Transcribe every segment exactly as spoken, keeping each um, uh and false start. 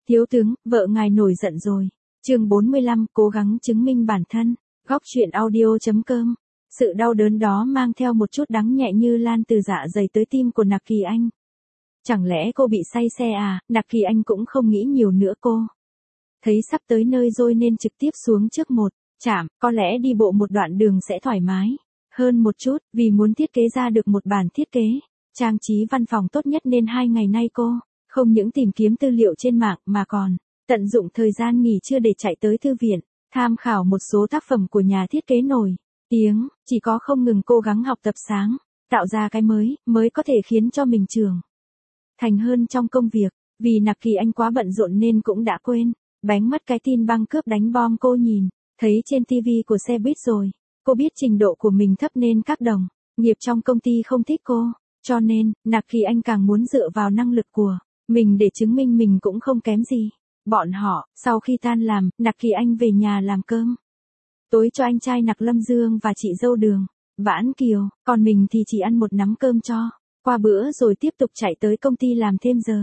Thiếu tướng, vợ ngài nổi giận rồi. Chương bốn mươi lăm, cố gắng chứng minh bản thân. Góc truyện audio chấm com. Sự đau đớn đó mang theo một chút đắng nhẹ như lan từ dạ dày tới tim của Nặc Kỳ Anh. Chẳng lẽ cô bị say xe à? Nặc Kỳ Anh cũng không nghĩ nhiều nữa cô. Thấy sắp tới nơi rồi nên trực tiếp xuống trước một trạm, có lẽ đi bộ một đoạn đường sẽ thoải mái hơn một chút, vì muốn thiết kế ra được một bản thiết kế trang trí văn phòng tốt nhất nên hai ngày nay cô không những tìm kiếm tư liệu trên mạng mà còn tận dụng thời gian nghỉ trưa để chạy tới thư viện, tham khảo một số tác phẩm của nhà thiết kế nổi tiếng, chỉ có không ngừng cố gắng học tập sáng, tạo ra cái mới, mới có thể khiến cho mình trưởng thành hơn trong công việc. Vì Nặc Kỳ Anh quá bận rộn nên cũng đã quên bánh mất cái tin băng cướp đánh bom cô nhìn thấy trên ti vi của xe buýt rồi. Cô biết trình độ của mình thấp nên các đồng nghiệp trong công ty không thích cô, cho nên Nặc Kỳ Anh càng muốn dựa vào năng lực của mình để chứng minh mình cũng không kém gì bọn họ. Sau khi tan làm, Nặc Kỳ Anh về nhà làm cơm tối cho anh trai Nặc Lâm Dương và chị dâu Đường Vãn Kiều, còn mình thì chỉ ăn một nắm cơm cho qua bữa rồi tiếp tục chạy tới công ty làm thêm giờ.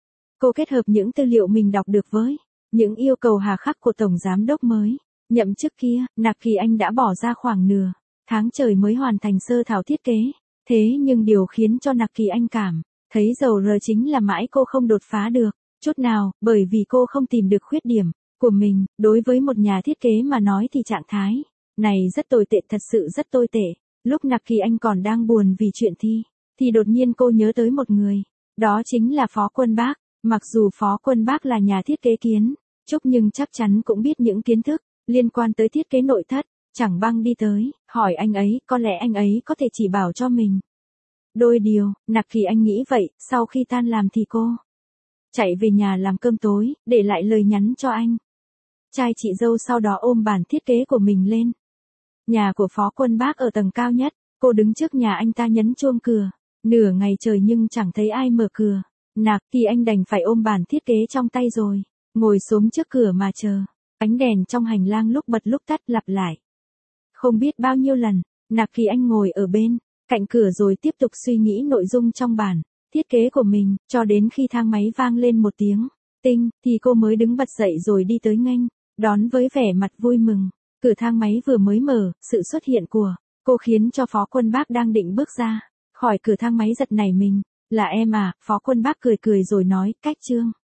Cô kết hợp những tư liệu mình đọc được với những yêu cầu hà khắc của tổng giám đốc mới nhậm chức kia. Nặc Kỳ Anh đã bỏ ra khoảng nửa tháng trời mới hoàn thành sơ thảo thiết kế. Thế nhưng điều khiến cho Nặc Kỳ Anh cảm thấy dầu rờ chính là mãi cô không đột phá được chút nào, bởi vì cô không tìm được khuyết điểm của mình. Đối với một nhà thiết kế mà nói thì trạng thái này rất tồi tệ, thật sự rất tồi tệ. Lúc Nặc Kỳ Anh còn đang buồn vì chuyện thi, thì đột nhiên cô nhớ tới một người, đó chính là Phó Quân Bác. Mặc dù Phó Quân Bác là nhà thiết kế kiến trúc nhưng chắc chắn cũng biết những kiến thức liên quan tới thiết kế nội thất. Chẳng băng đi tới, hỏi anh ấy, có lẽ anh ấy có thể chỉ bảo cho mình đôi điều. Nặc Kỳ Anh nghĩ vậy. Sau khi tan làm thì cô chạy về nhà làm cơm tối, để lại lời nhắn cho anh trai chị dâu, sau đó ôm bản thiết kế của mình lên nhà của Phó Quân Bác ở tầng cao nhất. Cô đứng trước nhà anh ta nhấn chuông cửa nửa ngày trời nhưng chẳng thấy ai mở cửa. Nặc Kỳ Anh đành phải ôm bản thiết kế trong tay rồi ngồi xổm trước cửa mà chờ. Ánh đèn trong hành lang lúc bật lúc tắt lặp lại không biết bao nhiêu lần. Nặc Kỳ Anh ngồi ở bên cạnh cửa rồi tiếp tục suy nghĩ nội dung trong bản thiết kế của mình, cho đến khi thang máy vang lên một tiếng tinh thì cô mới đứng bật dậy rồi đi tới nghênh đón với vẻ mặt vui mừng. Cửa thang máy vừa mới mở, sự xuất hiện của cô khiến cho Phó Quân Bác đang định bước ra khỏi cửa thang máy giật nảy mình. Là em à? Phó Quân Bác cười cười rồi nói, cách Trương